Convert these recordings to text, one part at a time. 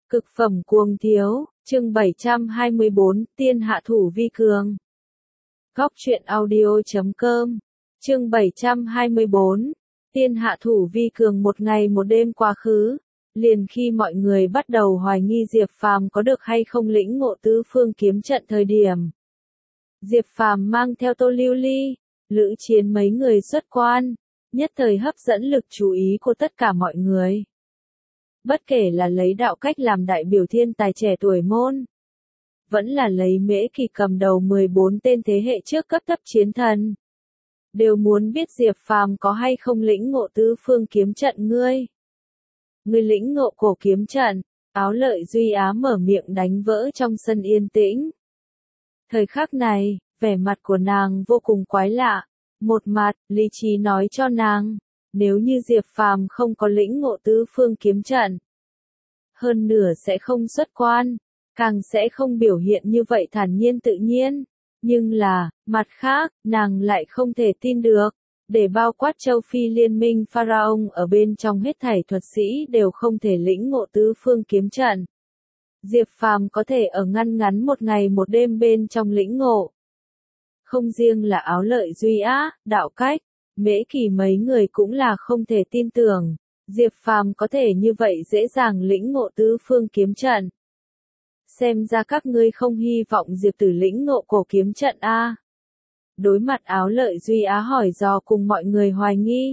Cực phẩm cuồng thiếu, chương 724, tiên hạ thủ vi cường. Góc truyện audio.com, chương 724, tiên hạ thủ vi cường. Một ngày một đêm quá khứ, liền khi mọi người bắt đầu hoài nghi Diệp Phàm có được hay không lĩnh ngộ tứ phương kiếm trận thời điểm. Diệp Phàm mang theo Tô Lưu Ly, Lữ Chiến mấy người xuất quan, nhất thời hấp dẫn lực chú ý của tất cả mọi người. Bất kể là lấy Đạo Cách làm đại biểu thiên tài trẻ tuổi môn, vẫn là lấy Mễ Kỳ cầm đầu 14 tên thế hệ trước cấp thấp chiến thần, đều muốn biết Diệp Phàm có hay không lĩnh ngộ tứ phương kiếm trận. Ngươi lĩnh ngộ cổ kiếm trận. Áo Lợi Duy Á mở miệng đánh vỡ trong sân yên tĩnh. Thời khắc này, vẻ mặt của nàng vô cùng quái lạ. Một mặt, lý trí nói cho nàng, nếu như Diệp Phàm không có lĩnh ngộ tứ phương kiếm trận, hơn nửa sẽ không xuất quan, càng sẽ không biểu hiện như vậy thản nhiên tự nhiên. Nhưng là, mặt khác, nàng lại không thể tin được, để bao quát châu Phi liên minh Pharaon ở bên trong hết thảy thuật sĩ đều không thể lĩnh ngộ tứ phương kiếm trận. Diệp Phàm có thể ở ngăn ngắn một ngày một đêm bên trong lĩnh ngộ. Không riêng là Áo Lợi Duy Á, Đạo Cách, Mễ Kỳ mấy người cũng là không thể tin tưởng, Diệp Phàm có thể như vậy dễ dàng lĩnh ngộ tứ phương kiếm trận. Xem ra các ngươi không hy vọng Diệp Tử lĩnh ngộ cổ kiếm trận a. Đối mặt Áo Lợi Duy Á hỏi dò cùng mọi người hoài nghi.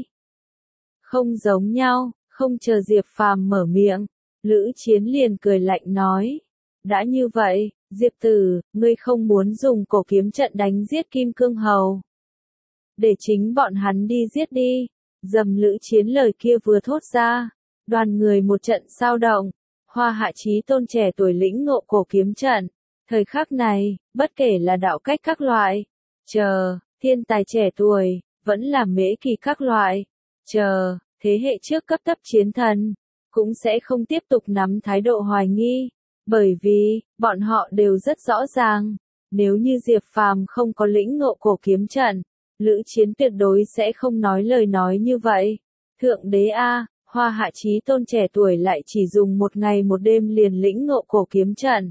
Không giống nhau, không chờ Diệp Phàm mở miệng, Lữ Chiến liền cười lạnh nói. Đã như vậy, Diệp Tử, ngươi không muốn dùng cổ kiếm trận đánh giết Kim Cương Hầu. Để chính bọn hắn đi giết đi. Dầm Lữ Chiến lời kia vừa thốt ra, đoàn người một trận sao động. Hoa Hạ Chí Tôn trẻ tuổi lĩnh ngộ cổ kiếm trận. Thời khắc này, bất kể là Đạo Cách các loại, thiên tài trẻ tuổi, vẫn là Mễ Kỳ các loại, thế hệ trước cấp thấp chiến thần, cũng sẽ không tiếp tục nắm thái độ hoài nghi, bởi vì, bọn họ đều rất rõ ràng, nếu như Diệp Phàm không có lĩnh ngộ cổ kiếm trận, Lữ Chiến tuyệt đối sẽ không nói lời nói như vậy. Thượng đế a, Hoa Hạ Chí Tôn trẻ tuổi lại chỉ dùng một ngày một đêm liền lĩnh ngộ cổ kiếm trận.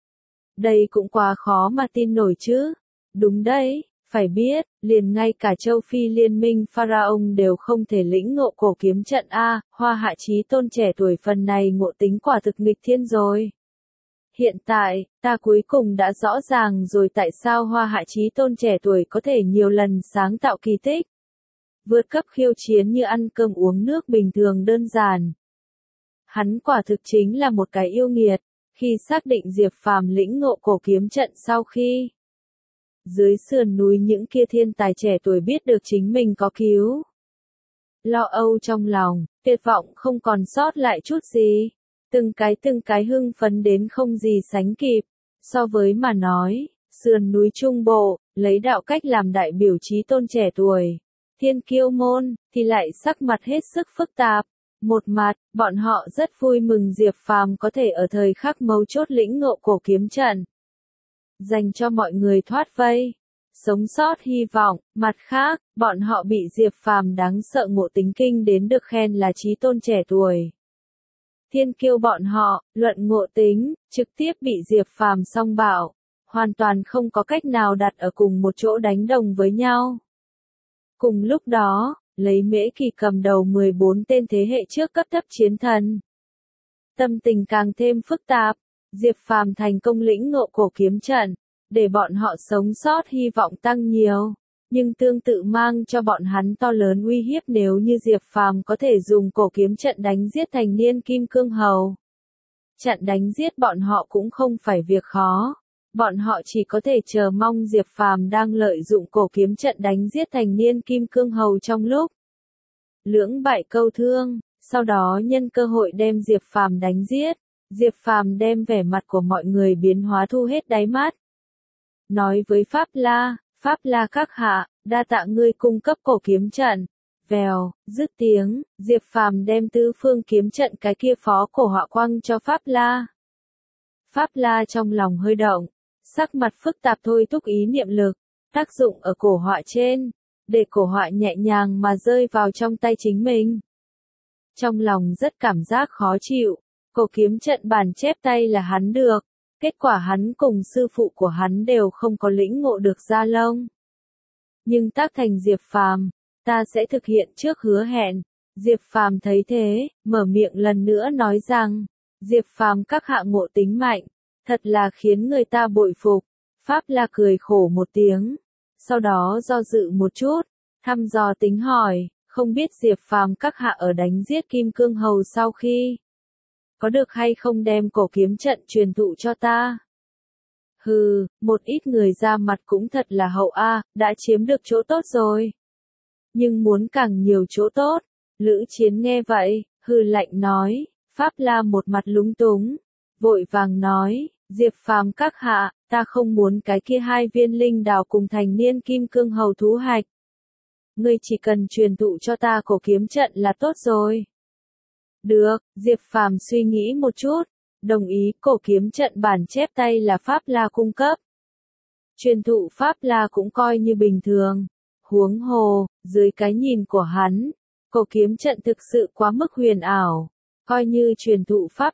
Đây cũng quá khó mà tin nổi chứ. Đúng đấy, phải biết, liền ngay cả châu Phi liên minh Pharaon đều không thể lĩnh ngộ cổ kiếm trận a. Hoa Hạ Chí Tôn trẻ tuổi phần này ngộ tính quả thực nghịch thiên rồi. Hiện tại, ta cuối cùng đã rõ ràng rồi tại sao Hoa Hạ Chí Tôn trẻ tuổi có thể nhiều lần sáng tạo kỳ tích. Vượt cấp khiêu chiến như ăn cơm uống nước bình thường đơn giản. Hắn quả thực chính là một cái yêu nghiệt. Khi xác định Diệp Phàm lĩnh ngộ cổ kiếm trận sau khi dưới sườn núi những kia thiên tài trẻ tuổi biết được chính mình có cứu. Lo âu trong lòng, tuyệt vọng không còn sót lại chút gì. Từng cái hưng phấn đến không gì sánh kịp. So với mà nói, sườn núi Trung Bộ, lấy Đạo Cách làm đại biểu chí tôn trẻ tuổi. Thiên kiêu môn, thì lại sắc mặt hết sức phức tạp. Một mặt, bọn họ rất vui mừng Diệp Phàm có thể ở thời khắc mấu chốt lĩnh ngộ cổ kiếm trận, dành cho mọi người thoát vây, sống sót hy vọng. Mặt khác, bọn họ bị Diệp Phàm đáng sợ ngộ tính kinh đến được khen là chí tôn trẻ tuổi. Thiên kiêu bọn họ, luận ngộ tính, trực tiếp bị Diệp Phàm song bạo, hoàn toàn không có cách nào đặt ở cùng một chỗ đánh đồng với nhau. Cùng lúc đó, lấy Mễ Kỳ cầm đầu 14 tên thế hệ trước cấp thấp chiến thần. Tâm tình càng thêm phức tạp, Diệp Phàm thành công lĩnh ngộ cổ kiếm trận, để bọn họ sống sót hy vọng tăng nhiều, nhưng tương tự mang cho bọn hắn to lớn uy hiếp nếu như Diệp Phàm có thể dùng cổ kiếm trận đánh giết thành niên Kim Cương Hầu. Trận đánh giết bọn họ cũng không phải việc khó. Bọn họ chỉ có thể chờ mong Diệp Phàm đang lợi dụng cổ kiếm trận đánh giết thành niên Kim Cương Hầu trong lúc lưỡng bại câu thương, sau đó nhân cơ hội đem Diệp Phàm đánh giết. Diệp Phàm đem vẻ mặt của mọi người biến hóa thu hết đáy mắt. Nói với Pháp La các hạ, đa tạ ngươi cung cấp cổ kiếm trận. Vèo, dứt tiếng, Diệp Phàm đem tứ phương kiếm trận cái kia phó cổ họa quăng cho Pháp La. Pháp La trong lòng hơi động, sắc mặt phức tạp thôi thúc ý niệm lực, tác dụng ở cổ họa trên, để cổ họa nhẹ nhàng mà rơi vào trong tay chính mình. Trong lòng rất cảm giác khó chịu, Cổ kiếm trận bản chép tay là hắn được, kết quả hắn cùng sư phụ của hắn đều không có lĩnh ngộ được Gia Long. Nhưng tác thành Diệp Phàm, ta sẽ thực hiện trước hứa hẹn. Diệp Phàm thấy thế, mở miệng lần nữa nói rằng, Diệp Phàm các hạ ngộ tính mạnh, thật là khiến người ta bội phục. Pháp La cười khổ một tiếng, sau đó do dự một chút, thăm dò tính hỏi, không biết Diệp Phàm các hạ ở đánh giết Kim Cương Hầu sau khi, có được hay không đem cổ kiếm trận truyền thụ cho ta? Hừ, một ít người ra mặt cũng thật là hậu a, đã chiếm được chỗ tốt rồi. Nhưng muốn càng nhiều chỗ tốt, Lữ Chiến nghe vậy, hừ lạnh nói, Pháp La một mặt lúng túng, vội vàng nói, Diệp Phàm các hạ, ta không muốn cái kia 2 viên linh đào cùng thành niên Kim Cương Hầu thú hạch. Ngươi chỉ cần truyền thụ cho ta cổ kiếm trận là tốt rồi. Được, Diệp Phàm suy nghĩ một chút, đồng ý cổ kiếm trận bản chép tay là Pháp La cung cấp. Truyền thụ Pháp La cũng coi như bình thường. Huống hồ, dưới cái nhìn của hắn, cổ kiếm trận thực sự quá mức huyền ảo. Coi như truyền thụ Pháp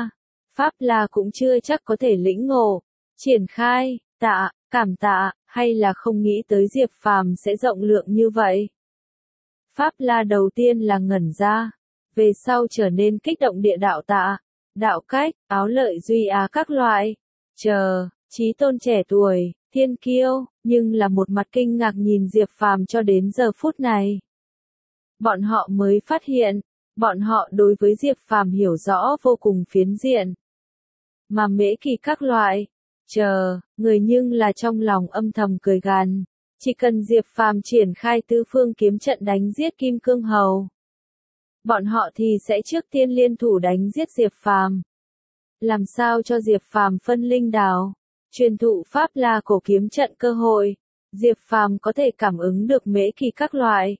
La cũng chưa chắc có thể lĩnh ngộ. Triển khai, cảm tạ, hay là không nghĩ tới Diệp Phàm sẽ rộng lượng như vậy. Pháp La đầu tiên là ngẩn ra, về sau trở nên kích động địa đạo tạ, đạo cách, áo lợi duy á các loại. Chí tôn trẻ tuổi, thiên kiêu, nhưng là một mặt kinh ngạc nhìn Diệp Phàm cho đến giờ phút này. Bọn họ mới phát hiện, bọn họ đối với Diệp Phàm hiểu rõ vô cùng phiến diện. Mà Mễ Kỳ các loại, người nhưng là trong lòng âm thầm cười gằn, chỉ cần Diệp Phàm triển khai tứ phương kiếm trận đánh giết Kim Cương Hầu, bọn họ thì sẽ trước tiên liên thủ đánh giết Diệp Phàm. Làm sao cho Diệp Phàm phân linh đào, truyền thụ Pháp La cổ kiếm trận cơ hội, Diệp Phàm có thể cảm ứng được Mễ Kỳ các loại,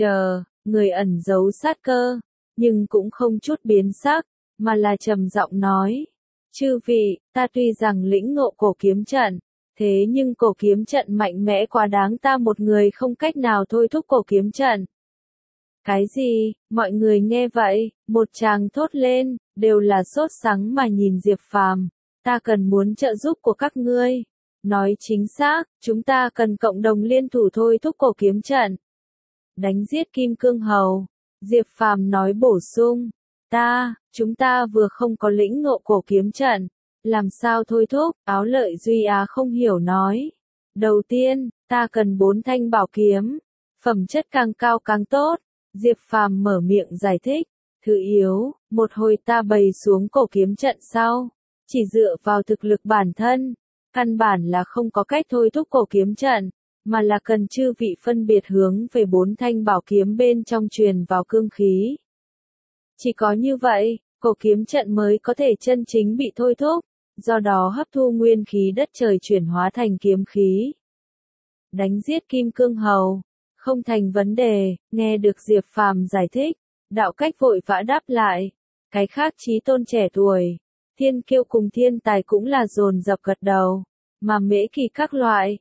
người ẩn giấu sát cơ, nhưng cũng không chút biến sắc, mà là trầm giọng nói, chư vị, ta tuy rằng lĩnh ngộ cổ kiếm trận, thế nhưng cổ kiếm trận mạnh mẽ quá đáng ta một người không cách nào thôi thúc cổ kiếm trận. Cái gì? Mọi người nghe vậy, một tràng thốt lên, đều là sốt sắng mà nhìn Diệp Phàm. Ta cần muốn trợ giúp của các ngươi. Nói chính xác, chúng ta cần cộng đồng liên thủ thôi thúc cổ kiếm trận. Đánh giết Kim Cương Hầu. Diệp Phàm nói bổ sung. Chúng ta vừa không có lĩnh ngộ cổ kiếm trận. Làm sao thôi thúc? Áo lợi duy á không hiểu nói. Đầu tiên, ta cần 4 thanh bảo kiếm. Phẩm chất càng cao càng tốt. Diệp Phàm mở miệng giải thích, thứ yếu, một hồi ta bày xuống cổ kiếm trận sau, chỉ dựa vào thực lực bản thân, căn bản là không có cách thôi thúc cổ kiếm trận, mà là cần chư vị phân biệt hướng về 4 thanh bảo kiếm bên trong truyền vào cương khí. Chỉ có như vậy, cổ kiếm trận mới có thể chân chính bị thôi thúc, do đó hấp thu nguyên khí đất trời chuyển hóa thành kiếm khí. Đánh giết Kim Cương Hầu. Không thành vấn đề, nghe được Diệp Phàm giải thích, đạo cách vội vã đáp lại. Cái khác chí tôn trẻ tuổi, thiên kiêu cùng thiên tài cũng là dồn dập gật đầu, mà Mễ Kỳ các loại,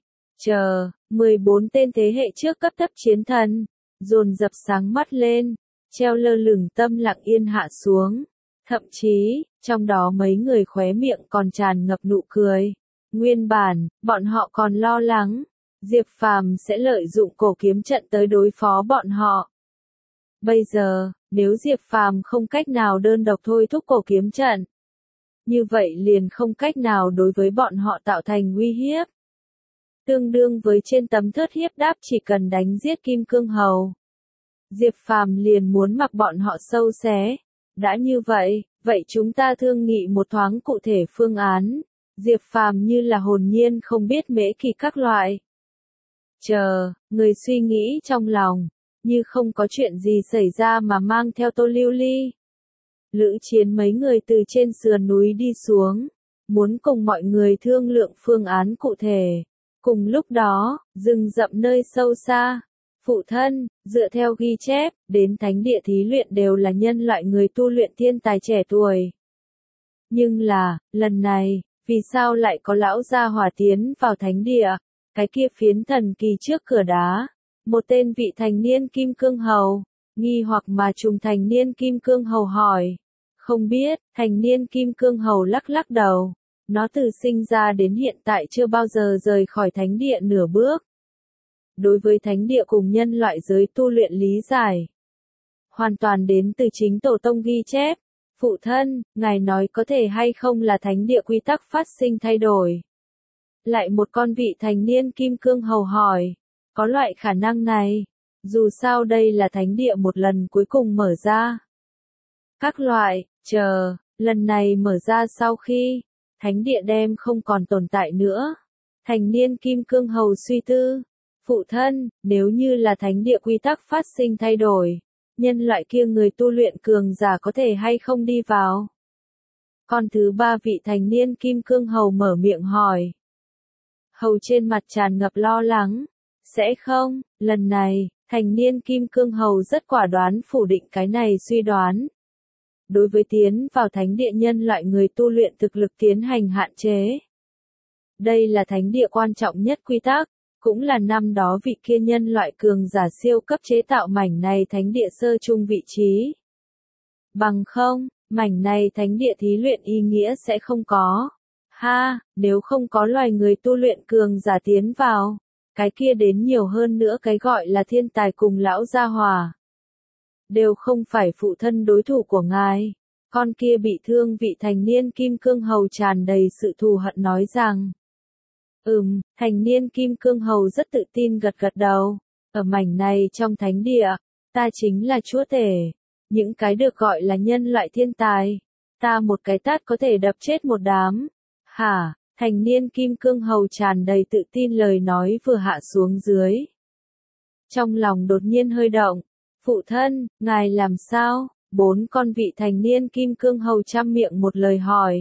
14 tên thế hệ trước cấp thấp chiến thần, dồn dập sáng mắt lên, treo lơ lửng tâm lặng yên hạ xuống. Thậm chí, trong đó mấy người khóe miệng còn tràn ngập nụ cười. Nguyên bản, bọn họ còn lo lắng. Diệp Phàm sẽ lợi dụng cổ kiếm trận tới đối phó bọn họ. Bây giờ, nếu Diệp Phàm không cách nào đơn độc thôi thúc cổ kiếm trận, như vậy liền không cách nào đối với bọn họ tạo thành uy hiếp. Tương đương với trên tấm thớt hiếp đáp chỉ cần đánh giết Kim Cương Hầu. Diệp Phàm liền muốn mặc bọn họ sâu xé. Đã như vậy, vậy chúng ta thương nghị một thoáng cụ thể phương án. Diệp Phàm như là hồn nhiên không biết Mễ Kỳ các loại. Người suy nghĩ trong lòng, như không có chuyện gì xảy ra mà mang theo Tô Lưu Ly. Lữ Chiến mấy người từ trên sườn núi đi xuống, muốn cùng mọi người thương lượng phương án cụ thể. Cùng lúc đó, rừng rậm nơi sâu xa, phụ thân, dựa theo ghi chép, đến thánh địa thí luyện đều là nhân loại người tu luyện thiên tài trẻ tuổi. Nhưng là, lần này, vì sao lại có lão gia hỏa tiến vào thánh địa? Cái kia phiến thần kỳ trước cửa đá, một tên vị thành niên Kim Cương Hầu, nghi hoặc mà trùng thành niên Kim Cương Hầu hỏi, Không biết, thành niên kim cương hầu lắc lắc đầu. Nó từ sinh ra đến hiện tại chưa bao giờ rời khỏi thánh địa nửa bước. Đối với thánh địa cùng nhân loại giới tu luyện lý giải, hoàn toàn đến từ chính tổ tông ghi chép. Phụ thân, ngài nói có thể hay không là thánh địa quy tắc phát sinh thay đổi? Lại một con vị thành niên kim cương hầu hỏi. Có loại khả năng này. Dù sao đây là thánh địa một lần cuối cùng mở ra. Các loại, lần này mở ra sau khi thánh địa đem không còn tồn tại nữa. Thành niên kim cương hầu suy tư. Phụ thân, nếu như là thánh địa quy tắc phát sinh thay đổi, nhân loại kia người tu luyện cường giả có thể hay không đi vào? Con thứ ba vị thành niên kim cương hầu mở miệng hỏi. Hầu trên mặt tràn ngập lo lắng. Sẽ không, lần này, thành niên kim cương hầu rất quả đoán phủ định cái này suy đoán. Đối với tiến vào thánh địa nhân loại người tu luyện thực lực tiến hành hạn chế. Đây là thánh địa quan trọng nhất quy tắc, cũng là năm đó vị kia nhân loại cường giả siêu cấp chế tạo mảnh này thánh địa sơ chung vị trí. Bằng không, mảnh này thánh địa thí luyện ý nghĩa sẽ không có. Nếu không có loài người tu luyện cường giả tiến vào, cái kia đến nhiều hơn nữa cái gọi là thiên tài cùng lão gia hỏa. Đều không phải phụ thân đối thủ của ngài. Con kia bị thương vị thành niên kim cương hầu tràn đầy sự thù hận nói rằng. Thành niên kim cương hầu rất tự tin gật gật đầu. Ở mảnh này trong thánh địa, ta chính là chúa tể. Những cái được gọi là nhân loại thiên tài. Ta một cái tát có thể đập chết một đám. Thành niên kim cương hầu tràn đầy tự tin lời nói vừa hạ xuống dưới. Trong lòng đột nhiên hơi động. Phụ thân, ngài làm sao? 4 con vị thành niên kim cương hầu trăm miệng một lời hỏi.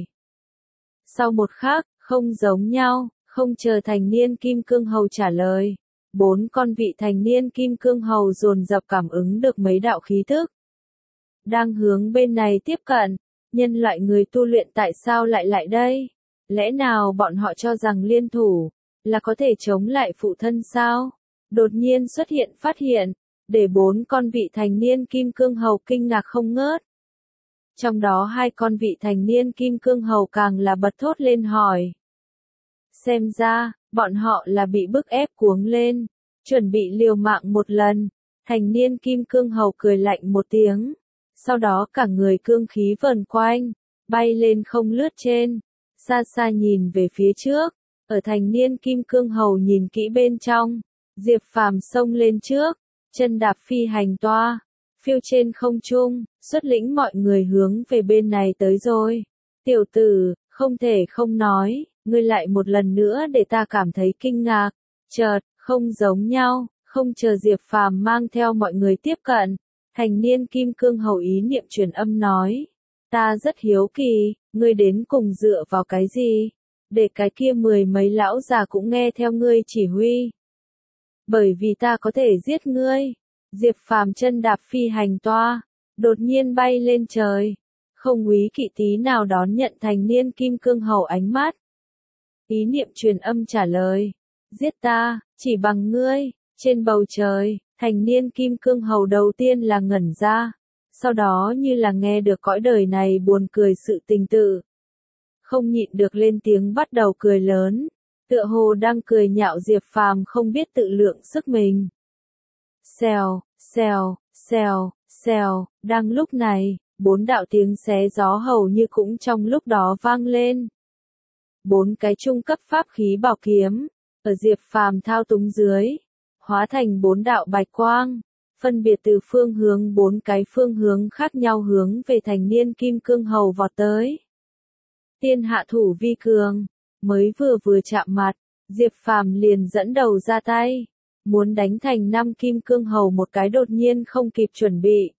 Sau một khắc, không giống nhau, không chờ thành niên kim cương hầu trả lời. 4 con vị thành niên kim cương hầu dồn dập cảm ứng được mấy đạo khí thức. Đang hướng bên này tiếp cận, nhân loại người tu luyện tại sao lại đây? Lẽ nào bọn họ cho rằng liên thủ, là có thể chống lại phụ thân sao? Đột nhiên xuất hiện phát hiện, để 4 con vị thành niên kim cương hầu kinh ngạc không ngớt. Trong đó 2 con vị thành niên kim cương hầu càng là bật thốt lên hỏi. Xem ra, bọn họ là bị bức ép cuống lên, chuẩn bị liều mạng một lần. Thành niên kim cương hầu cười lạnh một tiếng. Sau đó cả người cương khí vờn quanh, bay lên không lướt trên. Xa xa nhìn về phía trước, ở thành niên kim cương hầu nhìn kỹ bên trong, Diệp Phàm xông lên trước, chân đạp phi hành toa, phiêu trên không trung, xuất lĩnh mọi người hướng về bên này tới rồi. Tiểu tử, không thể không nói, ngươi lại một lần nữa để ta cảm thấy kinh ngạc. Chợt, không giống nhau, không chờ Diệp Phàm mang theo mọi người tiếp cận, thành niên kim cương hầu ý niệm truyền âm nói. Ta rất hiếu kỳ, ngươi đến cùng dựa vào cái gì? Để cái kia 10 mấy lão già cũng nghe theo ngươi chỉ huy. Bởi vì ta có thể giết ngươi. Diệp Phàm chân đạp phi hành toa, đột nhiên bay lên trời. Không úy kỵ tí nào đón nhận thành niên kim cương hầu ánh mắt. Ý niệm truyền âm trả lời. Giết ta, chỉ bằng ngươi. Trên bầu trời, thành niên kim cương hầu đầu tiên là ngẩn ra. Sau đó như là nghe được cõi đời này buồn cười sự tình tự. Không nhịn được lên tiếng bắt đầu cười lớn. Tựa hồ đang cười nhạo Diệp Phàm không biết tự lượng sức mình. Xèo, xèo, xèo, xèo, đang lúc này, 4 đạo tiếng xé gió hầu như cũng trong lúc đó vang lên. 4 cái trung cấp pháp khí bảo kiếm, ở Diệp Phàm thao túng dưới, hóa thành 4 đạo bạch quang, phân biệt từ phương hướng 4 cái phương hướng khác nhau hướng về thành niên kim cương hầu vọt tới. Tiên hạ thủ vi cường, mới vừa chạm mặt, Diệp Phàm liền dẫn đầu ra tay, muốn đánh thành 5 kim cương hầu một cái đột nhiên không kịp chuẩn bị.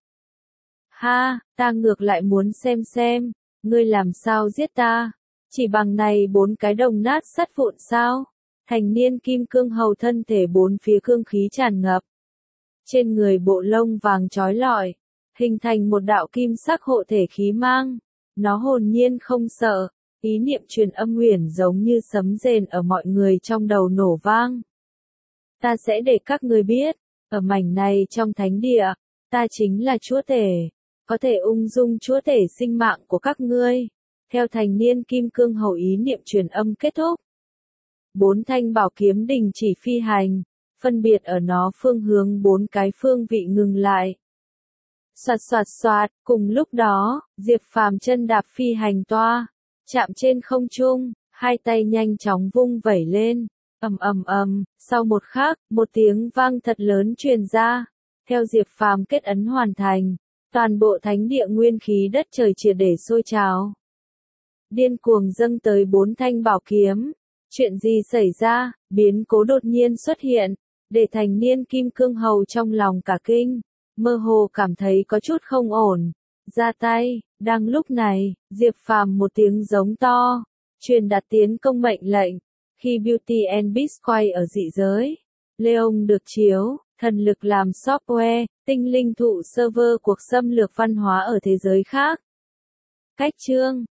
Ta ngược lại muốn xem, ngươi làm sao giết ta? Chỉ bằng này 4 cái đồng nát sắt vụn sao? Thành niên kim cương hầu thân thể 4 phía cương khí tràn ngập. Trên người bộ lông vàng trói lọi, hình thành một đạo kim sắc hộ thể khí mang. Nó hồn nhiên không sợ, ý niệm truyền âm huyền giống như sấm rền ở mọi người trong đầu nổ vang. Ta sẽ để các ngươi biết, ở mảnh này trong thánh địa, ta chính là chúa tể. có thể ung dung chúa tể sinh mạng của các ngươi. Theo thành niên kim cương hầu ý niệm truyền âm kết thúc. 4 thanh bảo kiếm đình chỉ phi hành, phân biệt ở nó phương hướng 4 cái phương vị ngừng lại. Soạt soạt soạt, cùng lúc đó, Diệp Phàm chân đạp phi hành toa, chạm trên không trung, hai tay nhanh chóng vung vẩy lên, ầm ầm ầm, sau một khắc, một tiếng vang thật lớn truyền ra. Theo Diệp Phàm kết ấn hoàn thành, toàn bộ thánh địa nguyên khí đất trời triệt để sôi trào. Điên cuồng dâng tới 4 thanh bảo kiếm. Chuyện gì xảy ra? Biến cố đột nhiên xuất hiện, để thành niên kim cương hầu trong lòng cả kinh, mơ hồ cảm thấy có chút không ổn. Ra tay, đang lúc này, Diệp Phàm một tiếng giống to, truyền đạt tiến công mệnh lệnh. Khi Beauty and Beast quay ở dị giới, Leon được chiếu, thần lực làm software, tinh linh thụ server cuộc xâm lược văn hóa ở thế giới khác. Cách chương